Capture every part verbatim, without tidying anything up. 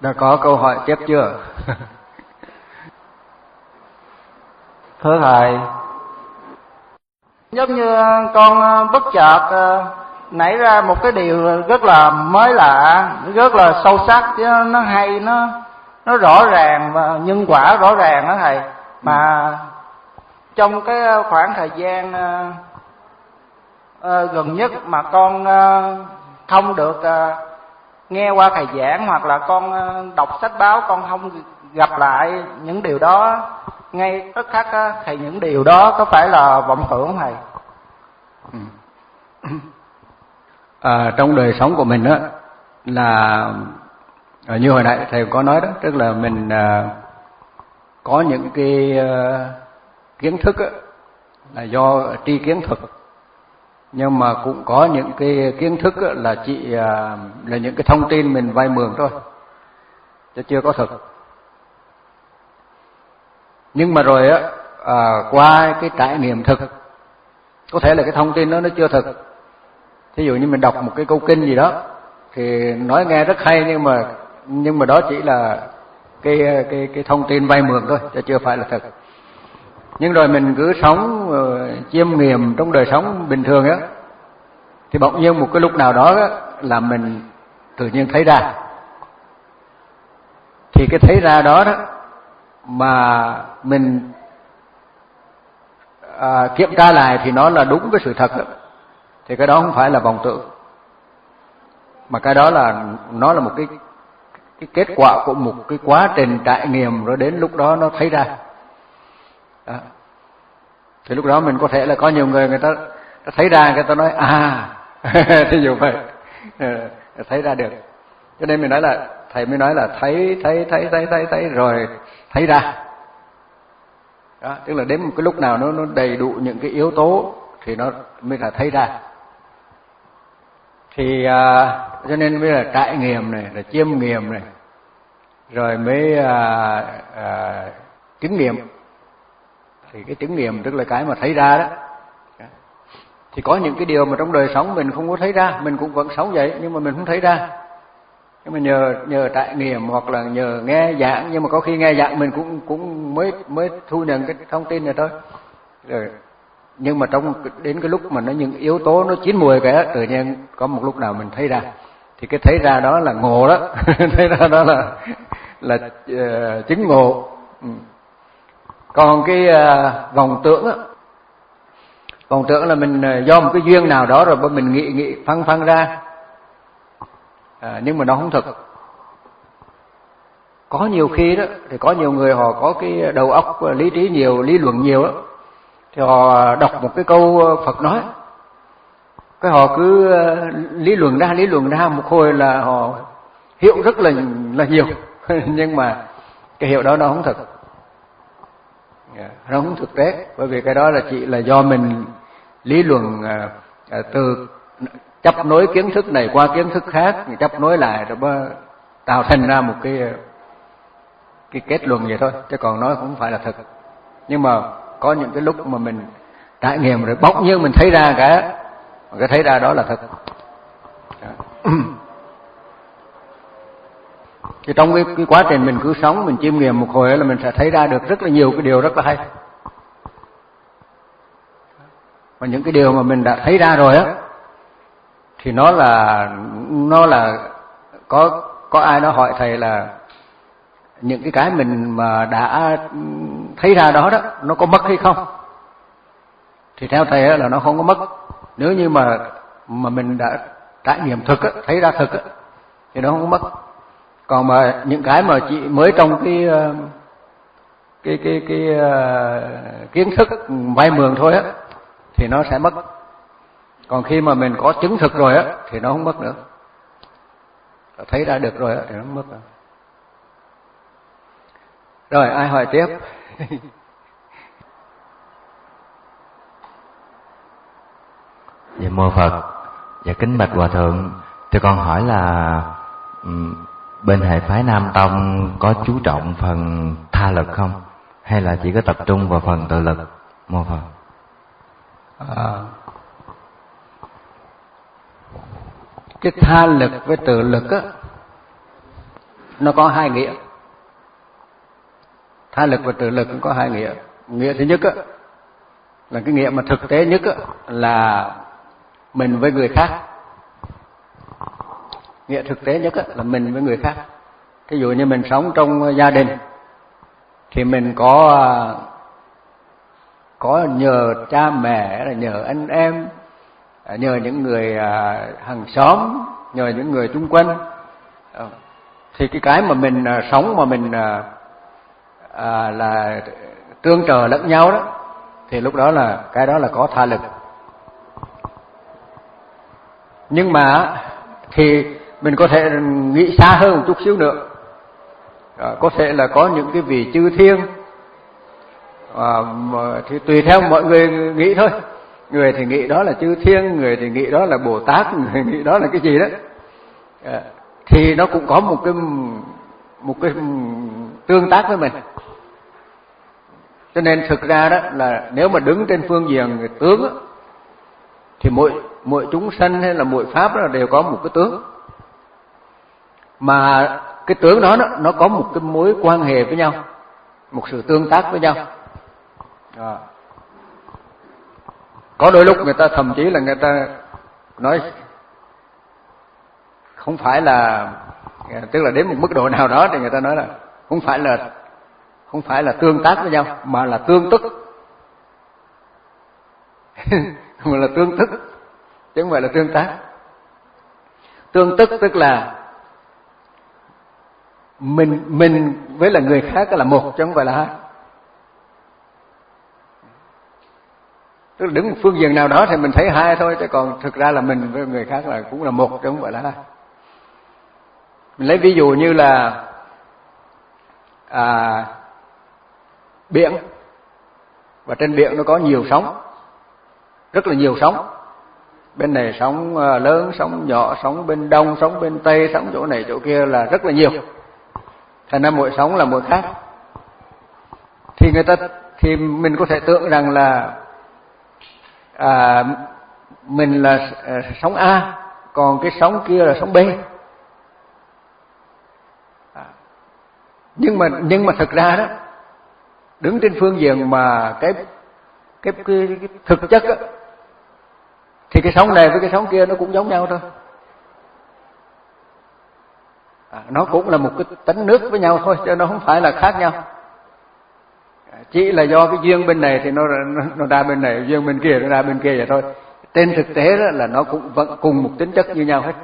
Đã có câu hỏi tiếp chưa? Thưa Thầy, giống như con bất chợt nảy ra một cái điều rất là mới lạ, rất là sâu sắc, chứ nó hay, nó nó rõ ràng và nhân quả rõ ràng đó Thầy. Mà trong cái khoảng thời gian uh, uh, gần nhất mà con uh, không được uh, nghe qua thầy giảng, hoặc là con uh, đọc sách báo, con không gặp lại những điều đó ngay tức khắc á, thì những điều đó có phải là vọng tưởng không Thầy? Ừ. À, trong đời sống của mình á, là như hồi nãy thầy có nói đó, tức là mình à, có những cái à, kiến thức á, là do tri kiến thực, nhưng mà cũng có những cái kiến thức á, là chỉ à, là những cái thông tin mình vay mượn thôi, chứ chưa có thực. Nhưng mà rồi á, à, qua cái trải nghiệm thực, có thể là cái thông tin đó nó chưa thực. Thí dụ như mình đọc một cái câu kinh gì đó thì nói nghe rất hay, nhưng mà nhưng mà đó chỉ là cái cái cái thông tin vay mượn thôi, chứ chưa phải là thật. Nhưng rồi mình cứ sống uh, chiêm nghiệm trong đời sống bình thường á, thì bỗng nhiên một cái lúc nào đó á, là mình tự nhiên thấy ra. Thì cái thấy ra đó đó mà mình à, kiểm tra lại thì nó là đúng với sự thật đó, thì cái đó không phải là vọng tưởng, mà cái đó là nó là một cái cái kết quả của một cái quá trình trải nghiệm, rồi đến lúc đó nó thấy ra đó. Thì lúc đó mình có thể là có nhiều người người ta, ta thấy ra, người ta nói à thí dụ vậy, thấy ra được. Cho nên mình nói là thầy mới nói là thấy thấy thấy thấy thấy thấy rồi thấy ra đó, tức là đến một cái lúc nào nó nó đầy đủ những cái yếu tố thì nó mới là thấy ra. Thì à, cho nên mới là trải nghiệm này, là chiêm nghiệm này, rồi mới à, à, chứng nghiệm. Thì cái chứng nghiệm tức là cái mà thấy ra đó. Thì có những cái điều mà trong đời sống mình không có thấy ra, mình cũng vẫn sống vậy nhưng mà mình không thấy ra. Nhưng mà nhờ nhờ trải nghiệm hoặc là nhờ nghe giảng, nhưng mà có khi nghe giảng mình cũng cũng mới mới thu nhận cái thông tin này thôi. Rồi nhưng mà trong đến cái lúc mà nó những yếu tố nó chín mùi cái tự nhiên có một lúc nào mình thấy ra, thì cái thấy ra đó là ngộ đó. Thấy ra đó là là uh, chứng ngộ. Ừ. Còn cái uh, vọng tưởng á, vọng tưởng là mình uh, do một cái duyên nào đó rồi mình nghĩ nghĩ phăng phăng ra, à, nhưng mà nó không thực. Có nhiều khi đó thì có nhiều người họ có cái đầu óc lý trí nhiều, lý luận nhiều đó, thì họ đọc một cái câu Phật nói, cái họ cứ lý luận ra lý luận ra một hồi là họ hiểu rất là là nhiều. Nhưng mà cái hiểu đó nó không thực, nó không thực tế, bởi vì cái đó là chỉ là do mình lý luận từ chấp nối kiến thức này qua kiến thức khác, chấp nối lại rồi tạo thành ra một cái cái kết luận vậy thôi, chứ còn nó cũng không phải là thực. Nhưng mà có những cái lúc mà mình trải nghiệm rồi bỗng nhiên mình thấy ra cái cái thấy ra đó là thật. Thì trong cái, cái quá trình mình cứ sống, mình chiêm nghiệm một hồi là mình sẽ thấy ra được rất là nhiều cái điều rất là hay. Và những cái điều mà mình đã thấy ra rồi á, thì nó là nó là có có ai đó hỏi thầy là những cái cái mình mà đã thấy ra đó đó nó có mất hay không? Thì theo thầy là nó không có mất. Nếu như mà mà mình đã trải nghiệm thực á, thấy ra thực á, thì nó không có mất. Còn mà những cái mà chỉ mới trong cái cái cái cái, cái kiến thức vay mượn thôi á, thì nó sẽ mất. Còn khi mà mình có chứng thực rồi á, thì nó không mất nữa. Thấy ra được rồi á, thì nó không mất nữa. Rồi ai hỏi tiếp? Dạ mô Phật. Dạ kính bạch Hòa Thượng, cho con hỏi là bên hệ phái Nam Tông có chú trọng phần tha lực không? Hay là chỉ có tập trung vào phần tự lực? Mô Phật. À, cái tha lực với tự lực á, nó có hai nghĩa. Tha lực và tự lực cũng có hai nghĩa. Nghĩa thứ nhất á, là cái nghĩa mà thực tế nhất á, là mình với người khác. Nghĩa thực tế nhất á, là mình với người khác. Ví dụ như mình sống trong gia đình thì mình có có nhờ cha mẹ, là nhờ anh em, nhờ những người hàng xóm, nhờ những người chung quanh. Thì cái cái mà mình sống mà mình à, là tương trợ lẫn nhau đó, thì lúc đó là cái đó là có tha lực. Nhưng mà thì mình có thể nghĩ xa hơn một chút xíu nữa. À, có thể là có những cái vị chư thiên, à, thì tùy theo mọi người nghĩ thôi. Người thì nghĩ đó là chư thiên, người thì nghĩ đó là Bồ Tát, người nghĩ đó là cái gì đó. À, thì nó cũng có một cái một cái tương tác với mình. Cho nên thực ra đó là nếu mà đứng trên phương diện tướng đó, thì mỗi mỗi chúng sanh hay là mỗi pháp đó đều có một cái tướng. Mà cái tướng đó nó, nó có một cái mối quan hệ với nhau, một sự tương tác với nhau. À. Có đôi lúc người ta thậm chí là người ta nói không phải là, tức là đến một mức độ nào đó thì người ta nói là không phải là không phải là tương tác với nhau, mà là tương tức. Mà là tương tức, chứ không phải là tương tác. Tương tức tức là mình mình với là người khác là một, chứ không phải là hai. Tức là đứng một phương diện nào đó thì mình thấy hai thôi, chứ còn thực ra là mình với người khác là cũng là một, chứ không phải là hai. Mình lấy ví dụ như là à, biển, và trên biển nó có nhiều sóng, rất là nhiều sóng. Bên này sóng lớn, sóng nhỏ, sóng bên đông, sóng bên tây, sóng chỗ này chỗ kia là rất là nhiều. Thành ra mỗi sóng là mỗi khác. Thì người ta thì mình có thể tưởng rằng là à, mình là à, sóng A, còn cái sóng kia là sóng B. À, nhưng mà nhưng mà thực ra đó, đứng trên phương diện mà cái cái, cái, cái thực chất á, thì cái sóng này với cái sóng kia nó cũng giống nhau thôi. À, nó cũng là một cái tánh nước với nhau thôi, chứ nó không phải là khác nhau. À, chỉ là do cái duyên bên này thì nó, nó nó ra bên này, duyên bên kia nó ra bên kia vậy thôi. Trên thực tế đó là nó cũng vẫn cùng một tính chất như nhau hết.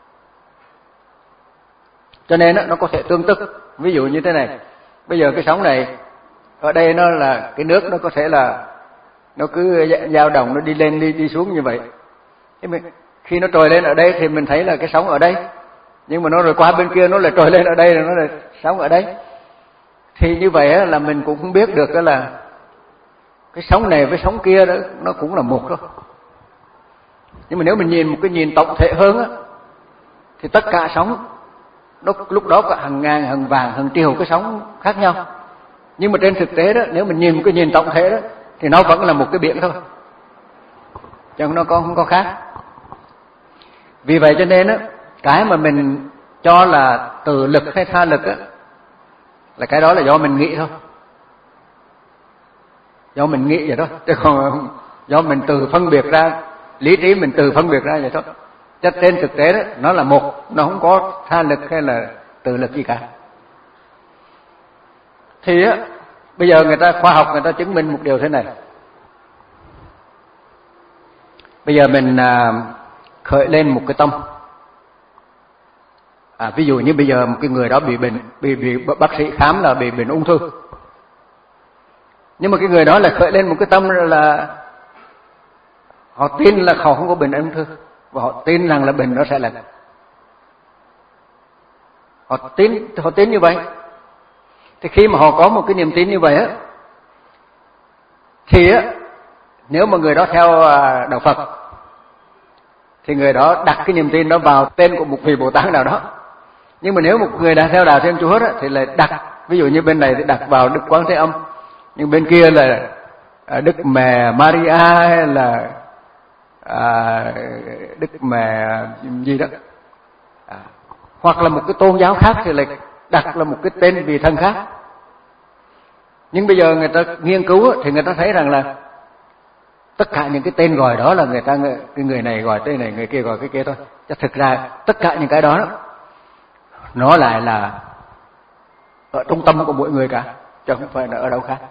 Cho nên đó, nó có thể tương tức. Ví dụ như thế này, bây giờ cái sóng này ở đây nó là cái nước, nó có thể là nó cứ dao động, nó đi lên đi đi xuống như vậy. Thế mình, khi nó trồi lên ở đây thì mình thấy là cái sóng ở đây, nhưng mà nó rồi qua bên kia nó lại trồi lên ở đây, rồi nó lại sóng ở đây. Thì như vậy là mình cũng không biết được đó là cái sóng này với sóng kia đó nó cũng là một thôi. Nhưng mà nếu mình nhìn một cái nhìn tổng thể hơn á, thì tất cả sóng nó lúc đó có hàng ngàn, hàng vàng, hàng triệu cái sóng khác nhau. Nhưng mà trên thực tế đó, nếu mình nhìn một cái nhìn tổng thể đó, thì nó vẫn là một cái biển thôi, chứ nó có không có khác. Vì vậy cho nên á, cái mà mình cho là tự lực hay tha lực á, là cái đó là do mình nghĩ thôi, do mình nghĩ vậy thôi, chứ còn do mình tự phân biệt ra, lý trí mình tự phân biệt ra vậy thôi. Chứ trên thực tế đó, nó là một, nó không có tha lực hay là tự lực gì cả. Thì á, bây giờ người ta khoa học người ta chứng minh một điều thế này. Bây giờ mình à, khởi lên một cái tâm. À, ví dụ như bây giờ một cái người đó bị bệnh, bị, bị bác sĩ khám là bị bệnh ung thư. Nhưng mà cái người đó là khởi lên một cái tâm là họ tin là họ không có bệnh ung thư, và họ tin rằng là bệnh nó sẽ lành. Họ tin, họ tin như vậy. Thì khi mà họ có một cái niềm tin như vậy á, thì á, nếu mà người đó theo đạo Phật, thì người đó đặt cái niềm tin đó vào tên của một vị Bồ Tát nào đó. Nhưng mà nếu một người đã theo đạo Thiên Chúa đó, thì lại đặt, ví dụ như bên này thì đặt vào Đức Quán Thế Âm, nhưng bên kia là Đức Mẹ Maria hay là à, Đức Mẹ gì đó, à, hoặc là một cái tôn giáo khác thì lại đặt là một cái tên vị thần khác. Nhưng bây giờ người ta nghiên cứu thì người ta thấy rằng là tất cả những cái tên gọi đó là người ta cái người này gọi tên này, người kia gọi cái kia thôi. Chứ thực ra tất cả những cái đó, đó nó lại là ở trung tâm của mỗi người cả, chứ không phải là ở đâu khác.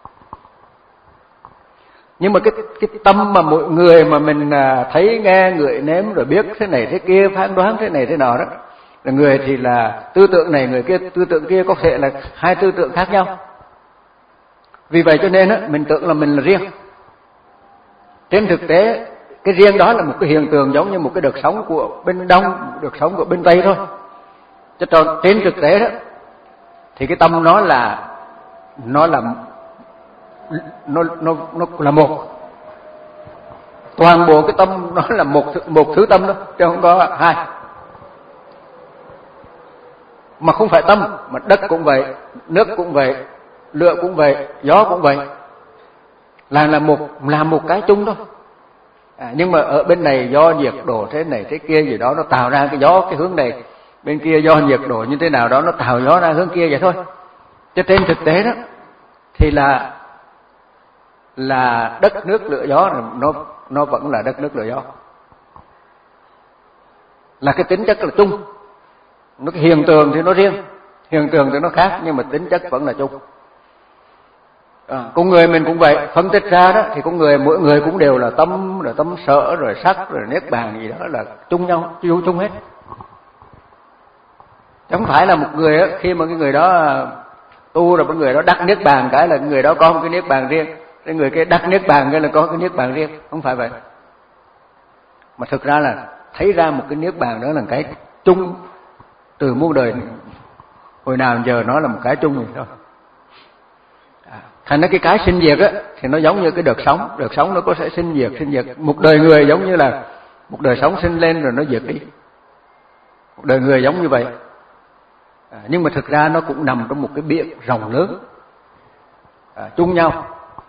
Nhưng mà cái cái tâm mà mỗi người mà mình thấy nghe ngửi nếm rồi biết thế này thế kia, phán đoán thế này thế nào đó, là người thì là tư tưởng này, người kia tư tưởng kia, có thể là hai tư tưởng khác nhau. Vì vậy cho nên á, mình tưởng là mình là riêng. Trên thực tế cái riêng đó là một cái hiện tượng giống như một cái đợt sóng của bên Đông, một đợt sóng của bên Tây thôi. Chứ còn trên thực tế đó thì cái tâm nó là nó là nó nó nó là một. Toàn bộ cái tâm nó là một một thứ tâm đó, chứ không có hai. Mà không phải tâm, mà đất cũng vậy, nước cũng vậy, lửa cũng vậy, gió cũng vậy, là là một là một cái chung thôi. À, nhưng mà ở bên này do nhiệt độ thế này thế kia gì đó nó tạo ra cái gió cái hướng này, bên kia do nhiệt độ như thế nào đó nó tạo gió ra hướng kia vậy thôi. Chứ trên thực tế đó thì là là đất nước lửa gió, nó nó vẫn là đất nước lửa gió, là cái tính chất là chung. Nó cái hiện tượng thì nó riêng, hiện tượng thì nó khác, nhưng mà tính chất vẫn là chung. À, con người mình cũng vậy, phân tích ra đó thì con người mỗi người cũng đều là tâm, rồi tâm sở, rồi sắc, rồi niết bàn gì đó là chung nhau, chung chung hết. Chứ không phải là một người á, khi mà cái người đó tu rồi, cái người đó đắc niết bàn cái là người đó có một cái niết bàn riêng, cái người kia đắc niết bàn cái là có cái niết bàn riêng, không phải vậy. Mà thực ra là thấy ra một cái niết bàn đó là cái chung từ muôn đời, hồi nào giờ nó là một cái chung rồi thôi. À, thành ra cái cái sinh diệt á thì nó giống như cái đợt sóng, đợt sóng nó có sẽ sinh diệt, sinh diệt. Một đời người giống như là một đời sóng sinh lên rồi nó diệt đi. Một đời người giống như vậy. À, nhưng mà thực ra nó cũng nằm trong một cái biển rộng lớn, à, chung nhau.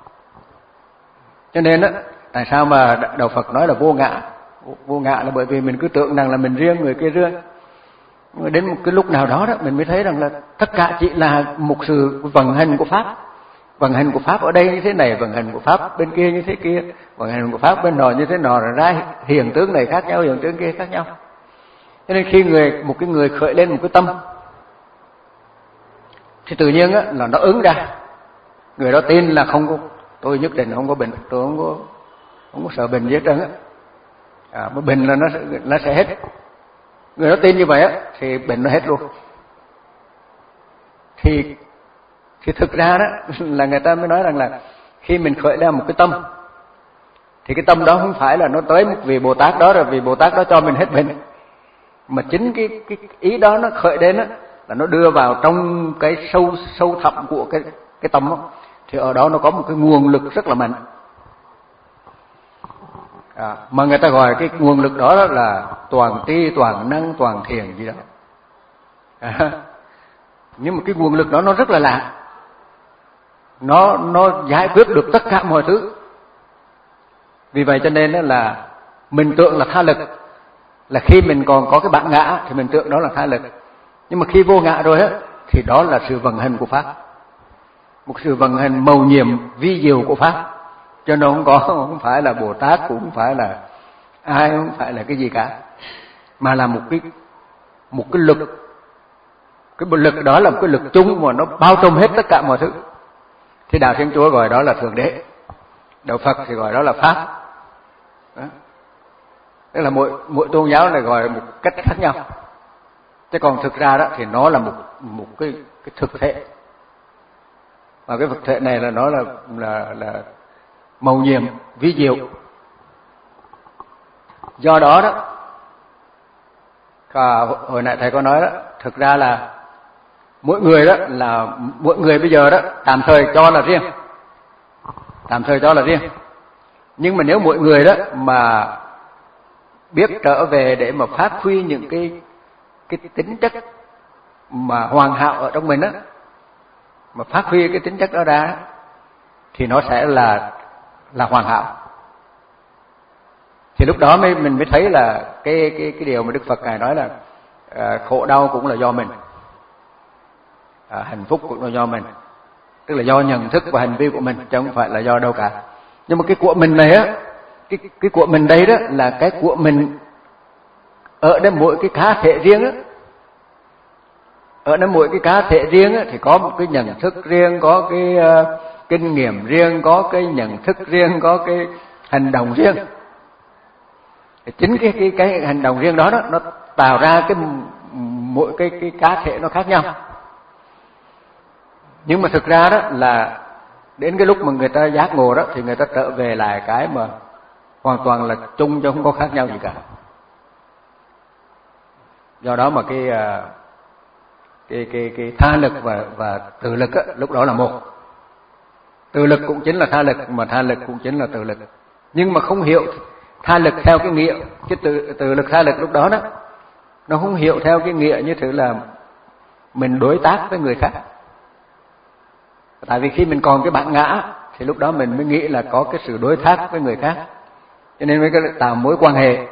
Cho nên á, tại sao mà đạo Phật nói là vô ngã? Vô ngã là bởi vì mình cứ tưởng rằng là mình riêng, người kia riêng. Nhưng mà đến một cái lúc nào đó đó mình mới thấy rằng là tất cả chỉ là một sự vận hành của Pháp. Vận hành của Pháp ở đây như thế này, vận hành của Pháp bên kia như thế kia, vận hành của Pháp bên nọ như thế nọ, rồi ra hiện tướng này khác nhau, hiện tướng kia khác nhau. Cho nên khi người một cái người khởi lên một cái tâm thì tự nhiên á, là nó ứng ra. Người đó tin là không có, tôi nhất định không có bệnh, tôi không có không có sợ bệnh gì hết trơn á. À, mà bệnh là nó nó sẽ hết. Người đó tin như vậy á thì bệnh nó hết luôn. Thì thì thực ra đó là người ta mới nói rằng là khi mình khởi lên một cái tâm thì cái tâm đó không phải là nó tới một vị Bồ Tát đó rồi vì Bồ Tát đó cho mình hết bệnh, mà chính cái cái ý đó nó khởi đến á là nó đưa vào trong cái sâu sâu thẳm của cái cái tâm đó. Thì ở đó nó có một cái nguồn lực rất là mạnh. À, mà người ta gọi cái nguồn lực đó là toàn tri, toàn năng, toàn thiền gì đó. À, nhưng mà cái nguồn lực đó nó rất là lạ. Nó nó giải quyết được tất cả mọi thứ. Vì vậy cho nên là mình tưởng là tha lực, là khi mình còn có cái bản ngã thì mình tưởng đó là tha lực. Nhưng mà khi vô ngã rồi á thì đó là sự vận hành của Pháp. Một sự vận hành mầu nhiệm vi diệu của Pháp. Cho nó không có, không phải là Bồ Tát, cũng không phải là ai, không phải là cái gì cả, mà là một cái một cái lực. Cái lực đó là một cái lực chung mà nó bao trùm hết tất cả mọi thứ. Thì đạo Thiên Chúa gọi đó là Thượng Đế, đạo Phật thì gọi đó là Pháp. Đó. Tức là mỗi mỗi tôn giáo này gọi một cách khác nhau. Chứ còn thực ra đó thì nó là một một cái cái thực thể. Và cái thực thể này là nó là là là mầu nhiệm vi diệu. Do đó đó, à, hồi nãy thầy có nói đó, thực ra là mỗi người đó là mỗi người bây giờ đó tạm thời cho là riêng, tạm thời cho là riêng. Nhưng mà nếu mỗi người đó mà biết trở về để mà phát huy những cái cái tính chất mà hoàn hảo ở trong mình á, mà phát huy cái tính chất đó ra thì nó sẽ là là hoàn hảo. Thì lúc đó mới mình mới thấy là cái cái cái điều mà Đức Phật ngài nói là uh, khổ đau cũng là do mình. à, hạnh phúc cũng là do mình, tức là do nhận thức và hành vi của mình, chứ không phải là do đâu cả. Nhưng mà cái của mình này á, cái cái của mình đây đó là cái của mình ở đây mỗi cái cá thể riêng á, ở đây mỗi cái cá thể riêng á, thì có một cái nhận thức riêng, có cái uh, kinh nghiệm riêng, có cái nhận thức riêng, có cái hành động riêng. Thì chính cái cái cái hành động riêng đó, đó nó tạo ra cái mỗi cái cái cá thể nó khác nhau. Nhưng mà thực ra đó là đến cái lúc mà người ta giác ngộ đó thì người ta trở về lại cái mà hoàn toàn là chung chứ không có khác nhau gì cả. Do đó mà cái cái cái cái tha lực và và tự lực á, lúc đó là một. Tự lực cũng chính là tha lực, mà tha lực cũng chính là tự lực. Nhưng mà không hiểu tha lực theo cái nghĩa, cái tự tự lực tha lực lúc đó đó nó không hiểu theo cái nghĩa như thế là mình đối tác với người khác. Tại vì khi mình còn cái bản ngã thì lúc đó mình mới nghĩ là có cái sự đối tác với người khác, cho nên mới tạo mối quan hệ.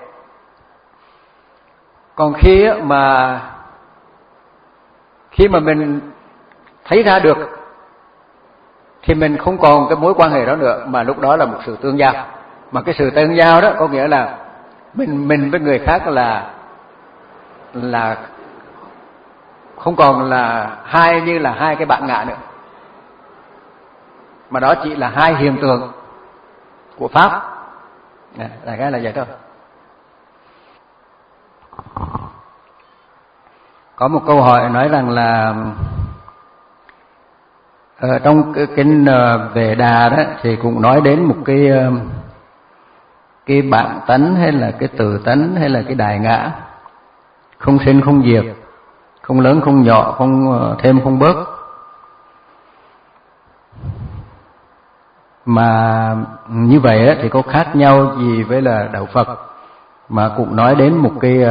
Còn khi mà khi mà mình thấy ra được thì mình không còn cái mối quan hệ đó nữa, mà lúc đó là một sự tương giao. Mà cái sự tương giao đó có nghĩa là mình mình với người khác là là không còn là hai như là hai cái bản ngã nữa, mà đó chỉ là hai hiện tượng của pháp. Đại khái là vậy thôi. Có một câu hỏi nói rằng là ở trong cái kinh Về Đà đó thì cũng nói đến một cái cái bản tánh hay là cái tự tánh hay là cái đại ngã, không sinh không diệt, không lớn không nhỏ, không thêm không bớt. Mà như vậy thì có khác nhau gì với là đạo Phật, mà cũng nói đến một cái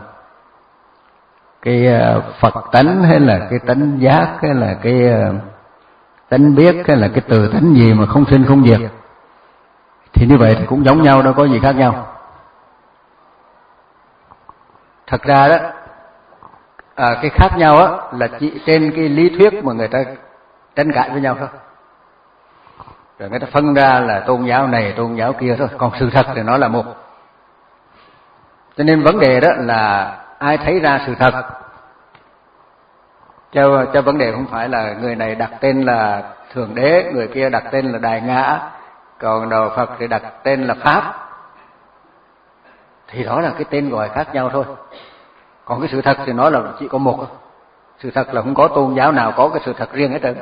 cái Phật tánh hay là cái tánh giác hay là cái tánh biết hay là cái từ tánh gì mà không sinh không diệt, thì như vậy thì cũng giống nhau, đâu có gì khác nhau. Thật ra đó à, cái khác nhau á là chỉ trên cái lý thuyết mà người ta tranh cãi với nhau thôi, rồi người ta phân ra là tôn giáo này tôn giáo kia thôi, còn sự thật thì nó là một. Cho nên vấn đề đó là ai thấy ra sự thật, cho cho vấn đề không phải là người này đặt tên là Thượng Đế, người kia đặt tên là Đại Ngã, còn đạo Phật thì đặt tên là Pháp, thì đó là cái tên gọi khác nhau thôi. Còn cái sự thật thì nó là chỉ có một. Sự thật là không có tôn giáo nào có cái sự thật riêng hết trơn.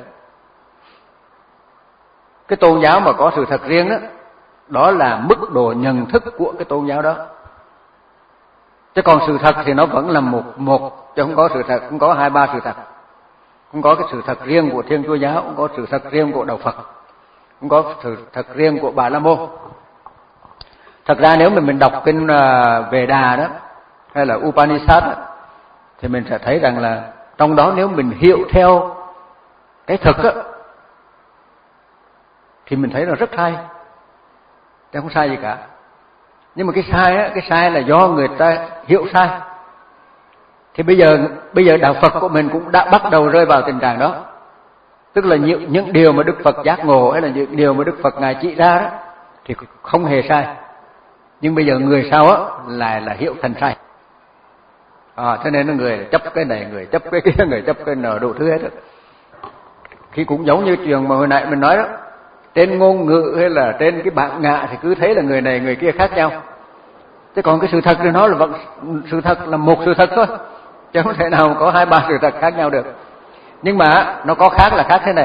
Cái tôn giáo mà có sự thật riêng đó, đó là mức độ nhận thức của cái tôn giáo đó. Chứ còn sự thật thì nó vẫn là một một, chứ không có sự thật, không có hai ba sự thật. Không có cái sự thật riêng của Thiên Chúa giáo, không có sự thật riêng của đạo Phật, không có sự thật riêng của Bà La Môn. Thật ra nếu mà mình đọc kinh Về Đà đó hay là Upanishad đó, thì mình sẽ thấy rằng là trong đó nếu mình hiểu theo cái thực á, thì mình thấy là rất hay, chứ không sai gì cả. Nhưng mà cái sai á, cái sai là do người ta hiểu sai. Thì bây giờ bây giờ đạo Phật của mình cũng đã bắt đầu rơi vào tình trạng đó. Tức là những, những điều mà Đức Phật giác ngộ hay là những điều mà Đức Phật Ngài chỉ ra đó thì không hề sai. Nhưng bây giờ người sau á lại là hiểu thành sai. À, cho nên là người chấp cái này, người chấp cái kia, người chấp cái nọ, đủ thứ hết đó. Khi cũng giống như chuyện mà hồi nãy mình nói đó, trên ngôn ngữ hay là trên cái bản ngã thì cứ thấy là người này người kia khác nhau. Chứ còn cái sự thật thì nó là vẫn sự thật là một sự thật thôi, chứ không thể nào có hai ba sự thật khác nhau được. Nhưng mà nó có khác là khác thế này.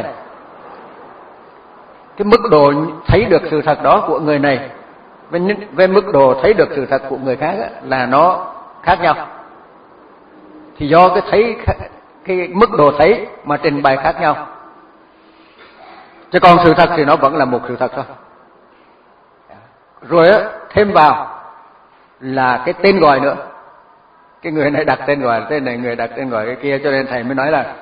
Cái mức độ thấy được sự thật đó của người này với, với mức độ thấy được sự thật của người khác là nó khác nhau. Thì do cái thấy cái mức độ thấy mà trình bày khác nhau. Chứ còn sự thật thì nó vẫn là một sự thật thôi. Rồi á, thêm vào là cái tên gọi nữa. Cái người này đặt tên gọi tên này, người đặt tên gọi cái kia, cho nên thầy mới nói là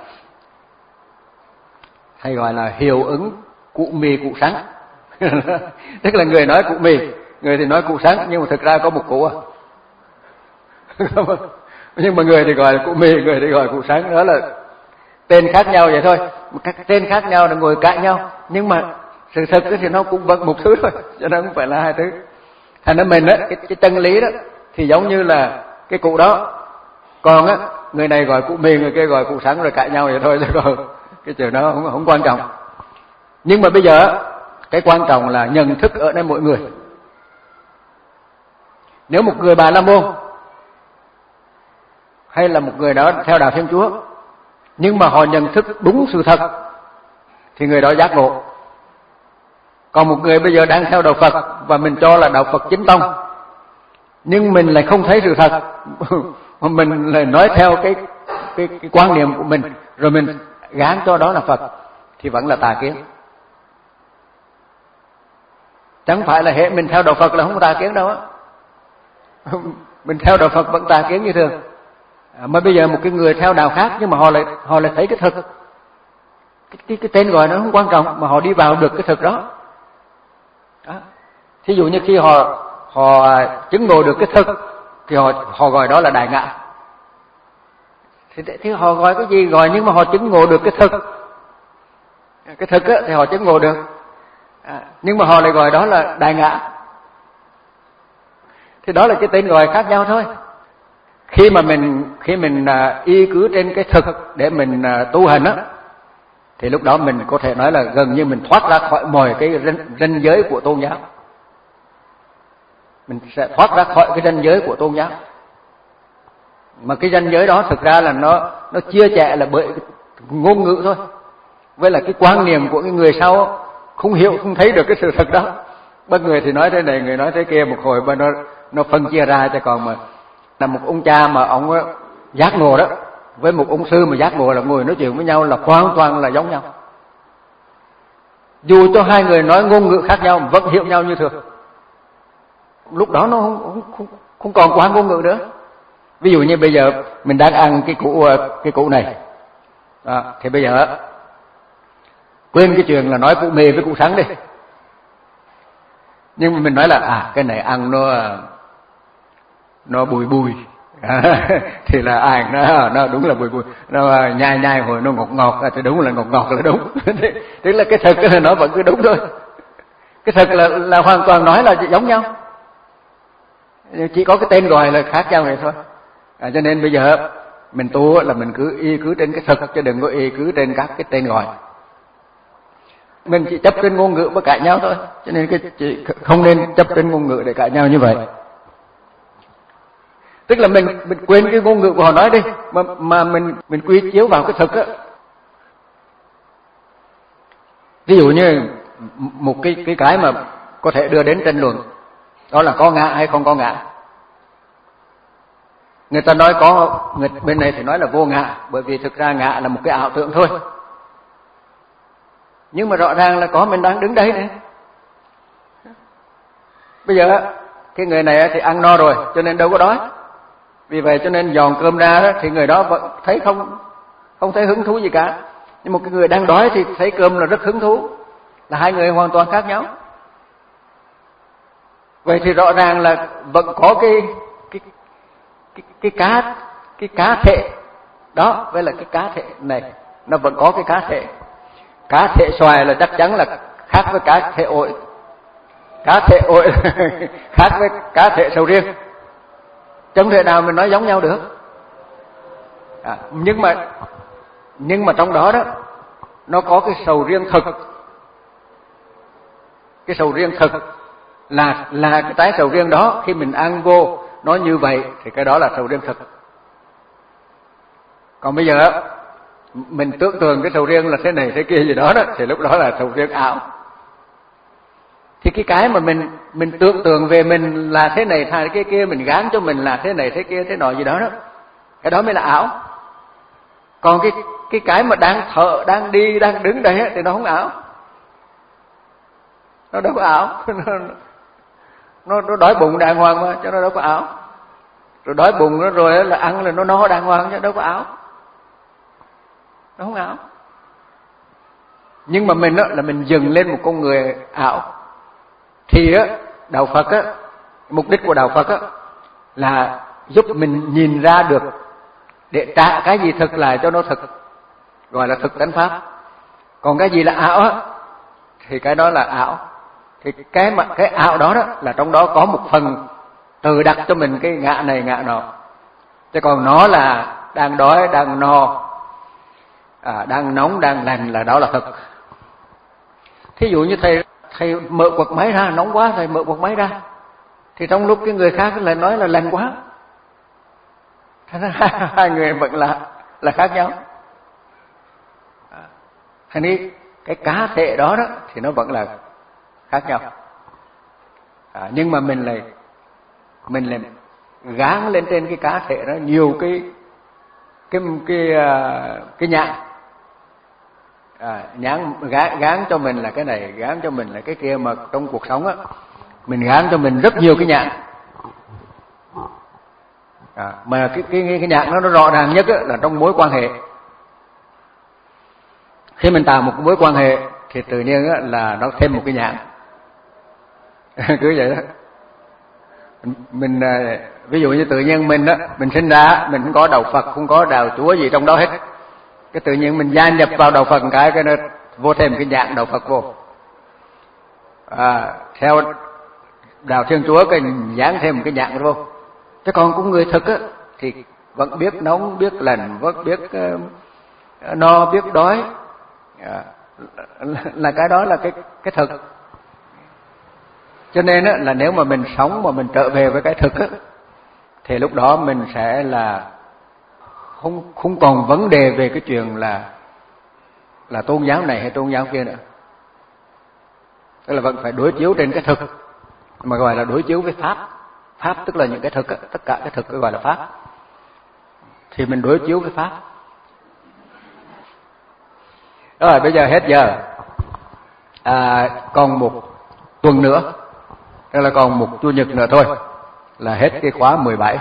thầy gọi là hiệu ứng cụ mì cụ sắn. Tức là người nói cụ mì, người thì nói cụ sắn, nhưng mà thực ra có một cụ à. Nhưng mà người thì gọi là cụ mì, người thì gọi cụ sắn, đó là tên khác nhau vậy thôi, các tên khác nhau là ngồi cãi nhau, nhưng mà sự thật thì nó cũng vẫn một thứ thôi, cho nên không phải là hai thứ. Thành ra mình á, cái, cái chân lý đó thì giống như là cái cụ đó, còn á người này gọi cụ mì, người kia gọi cụ sắn rồi cãi nhau vậy thôi, chứ còn cái chuyện đó không, không quan trọng. Nhưng mà bây giờ cái quan trọng là nhận thức ở đây mỗi người. Nếu một người Bà La Môn hay là một người đó theo đạo Thiên Chúa, nhưng mà họ nhận thức đúng sự thật thì người đó giác ngộ. Còn một người bây giờ đang theo đạo Phật và mình cho là đạo Phật chính tông, nhưng mình lại không thấy sự thật, mà mình lại nói theo cái, cái, cái quan niệm của mình, rồi mình gán cho đó là Phật, thì vẫn là tà kiến. Chẳng phải là hệ mình theo đạo Phật là không có tà kiến đâu á. Mình theo đạo Phật vẫn tà kiến như thường. À, mà bây giờ một cái người theo đạo khác, nhưng mà họ lại họ lại thấy cái thực, cái, cái, cái tên gọi nó không quan trọng, mà họ đi vào được cái thực đó. Đó. Thí dụ như khi họ họ chứng ngộ được cái thực thì họ họ gọi đó là đại ngã. Thì, thì họ gọi cái gì gọi, nhưng mà họ chứng ngộ được cái thực. Cái thực á, thì họ chứng ngộ được, à, nhưng mà họ lại gọi đó là đại ngã. Thì đó là cái tên gọi khác nhau thôi. Khi mà mình khi mình uh, y cứ trên cái thực để mình uh, tu hành á, thì lúc đó mình có thể nói là gần như mình thoát ra khỏi mọi cái ranh, ranh giới của tôn giáo. Mình sẽ thoát ra khỏi cái ranh giới của tôn giáo. Mà cái ranh giới đó thực ra là nó nó chia sẻ là bởi ngôn ngữ thôi, với là cái quan niệm của cái người sau không hiểu, không thấy được cái sự thật đó. Bất người thì nói thế này, người nói thế kia, một hồi mà nó nó phân chia ra. Cho còn mà là một ông cha mà ông giác ngộ đó với một ông sư mà giác ngộ là ngồi nói chuyện với nhau là hoàn toàn là giống nhau. Dù cho hai người nói ngôn ngữ khác nhau vẫn hiểu nhau như thường. Lúc đó nó không không không, không còn quá ngôn ngữ nữa. Ví dụ như bây giờ mình đang ăn cái củ cái củ này, à, thì bây giờ quên cái chuyện là nói củ mì với củ sắn đi, nhưng mà mình nói là à cái này ăn nó nó bùi bùi thì là ai nó nó đúng là bùi bùi, nó nhai nhai hồi nó ngọt ngọt thì đúng là ngọt ngọt là đúng. Tức là cái thực là nó vẫn cứ đúng thôi, cái thực là là hoàn toàn nói là giống nhau, chỉ có cái tên gọi là khác nhau này thôi. À, cho nên bây giờ mình tu là mình cứ y cứ trên cái thực, chứ đừng có y cứ trên các cái tên gọi. Mình chỉ chấp trên ngôn ngữ mà cãi nhau thôi, cho nên cái chỉ không nên chấp trên ngôn ngữ để cãi nhau như vậy. Tức là mình mình quên cái ngôn ngữ của họ nói đi, mà mà mình mình quy chiếu vào cái thực á. Ví dụ như một cái cái cái mà có thể đưa đến tranh luận, đó là có ngã hay không có ngã. Người ta nói có, người bên này thì nói là vô ngã, bởi vì thực ra ngã là một cái ảo tưởng thôi. Nhưng mà rõ ràng là có, mình đang đứng đấy này. Bây giờ cái người này thì ăn no rồi cho nên đâu có đói, vì vậy cho nên dọn cơm ra đó, thì người đó vẫn thấy không không thấy hứng thú gì cả. Nhưng một cái người đang đói thì thấy cơm là rất hứng thú, là hai người hoàn toàn khác nhau. Vậy thì rõ ràng là vẫn có cái cái cái cái cá cái cá thể đó, với là cái cá thể này nó vẫn có cái cá thể. Cá thể xoài là chắc chắn là khác với cá thể ổi. Cá thể ổi khác với cá thể sầu riêng. Chẳng thể nào mình nói giống nhau được. À, nhưng mà nhưng mà trong đó đó nó có cái sầu riêng thực. Cái sầu riêng thực là là cái trái sầu riêng đó, khi mình ăn vô nó như vậy thì cái đó là sầu riêng thực. Còn bây giờ mình tưởng tượng cái sầu riêng là thế này thế kia gì đó đó, thì lúc đó là sầu riêng ảo. Thì cái cái mà mình mình tưởng tượng về mình là thế này thay cái kia, mình gán cho mình là thế này thế kia thế nọ gì đó đó, cái đó mới là ảo. Còn cái cái cái mà đang thở, đang đi, đang đứng đây thì nó không ảo, nó đâu có ảo. nó nó đói bụng đàng hoàng mà, cho nó đâu có ảo. Rồi đói bụng nó rồi là ăn là nó no đàng hoàng, chứ đâu có ảo, nó không ảo. Nhưng mà mình đó là mình dừng lên một con người ảo. Thì á đạo Phật á, mục đích của đạo Phật á là giúp mình nhìn ra được, để trả cái gì thực lại cho nó thực. gọi là thực tánh pháp. Còn cái gì là ảo á, thì cái đó là ảo. Thì cái mà cái ảo đó đó là trong đó có một phần tự đặt cho mình cái ngã này ngã nọ. Chứ còn nó là đang đói, đang no, à, đang nóng, đang lạnh là đó là thực. Thí dụ như thầy thầy mở quạt máy ra, nóng quá thầy mở quạt máy ra, thì trong lúc cái người khác lại nói là lạnh quá, hai người vẫn là là khác nhau. Thành đi cái cá thể đó đó thì nó vẫn là khác nhau. À, nhưng mà mình lại mình lại gán lên trên cái cá thể đó nhiều cái cái cái cái, cái nhãn. À, nhãn gán, gán cho mình là cái này, gán cho mình là cái kia, mà trong cuộc sống á mình gán cho mình rất nhiều cái nhãn. À, mà cái cái cái nhãn nó nó rõ ràng nhất á, là trong mối quan hệ. Khi mình tạo một mối quan hệ thì tự nhiên á, là nó thêm một cái nhãn. Cứ vậy đó. Mình ví dụ như tự nhiên mình á, mình sinh ra mình không có đạo Phật, không có đạo Chúa gì trong đó hết. Cái tự nhiên mình gia nhập vào đạo Phật cái cái nó vô thêm cái nhãn đạo Phật vô. À, theo đạo Thiên Chúa cái dán thêm một cái nhãn vô. Chứ còn cũng người thực á thì vẫn biết nóng, biết lạnh, vẫn biết uh, no, biết đói. À, là cái đó là cái cái thực. Cho nên á, là nếu mà mình sống mà mình trở về với cái thực á, thì lúc đó mình sẽ là không không còn vấn đề về cái chuyện là là tôn giáo này hay tôn giáo kia nữa. Tức là vẫn phải đối chiếu trên cái thực, mà gọi là đối chiếu với pháp. Pháp tức là những cái thực, tất cả cái thực gọi là pháp. Thì mình đối chiếu với pháp. Rồi bây giờ hết giờ. À, còn một tuần nữa, tức là còn một chủ nhật nữa thôi là hết cái khóa mười bảy.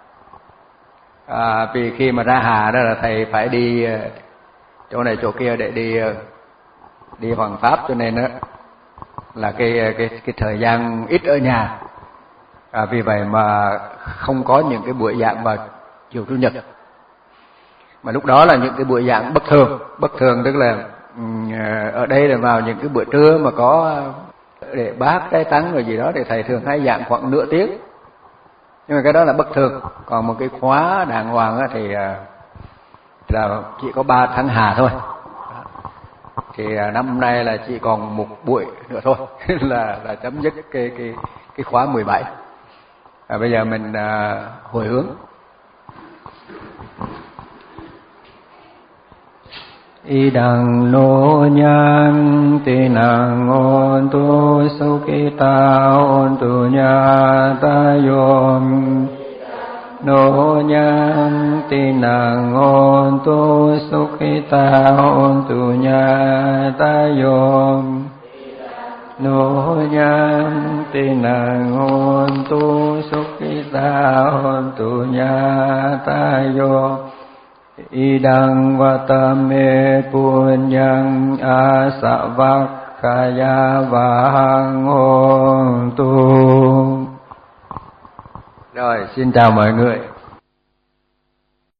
À, vì khi mà ra Hà đó là thầy phải đi chỗ này chỗ kia để đi đi hoàng pháp, cho nên đó là cái cái cái thời gian ít ở nhà. À, vì vậy mà không có những cái buổi giảng vào chiều chủ nhật. Mà lúc đó là những cái buổi giảng bất thường, bất thường tức là ở đây là vào những cái bữa trưa mà có để bát trái tắn rồi gì đó thì thầy thường hay giảng khoảng nửa tiếng. Nhưng mà cái đó là bất thường. Còn một cái khóa đàng hoàng thì là chỉ có ba tháng Hà thôi. Thì năm nay là chỉ còn một buổi nữa thôi là là chấm dứt cái cái cái khóa mười bảy. À, bây giờ mình à, hồi hướng. Idang lo nyan tinang on tu sukita on tu nyata yom no nyan tinang on tu sukita on tu nyata yom no nyan tinang on tu sukita on tu nyata yom Idang vatame punyang asavakkaya vahang hôn tu. Rồi, xin chào mọi người.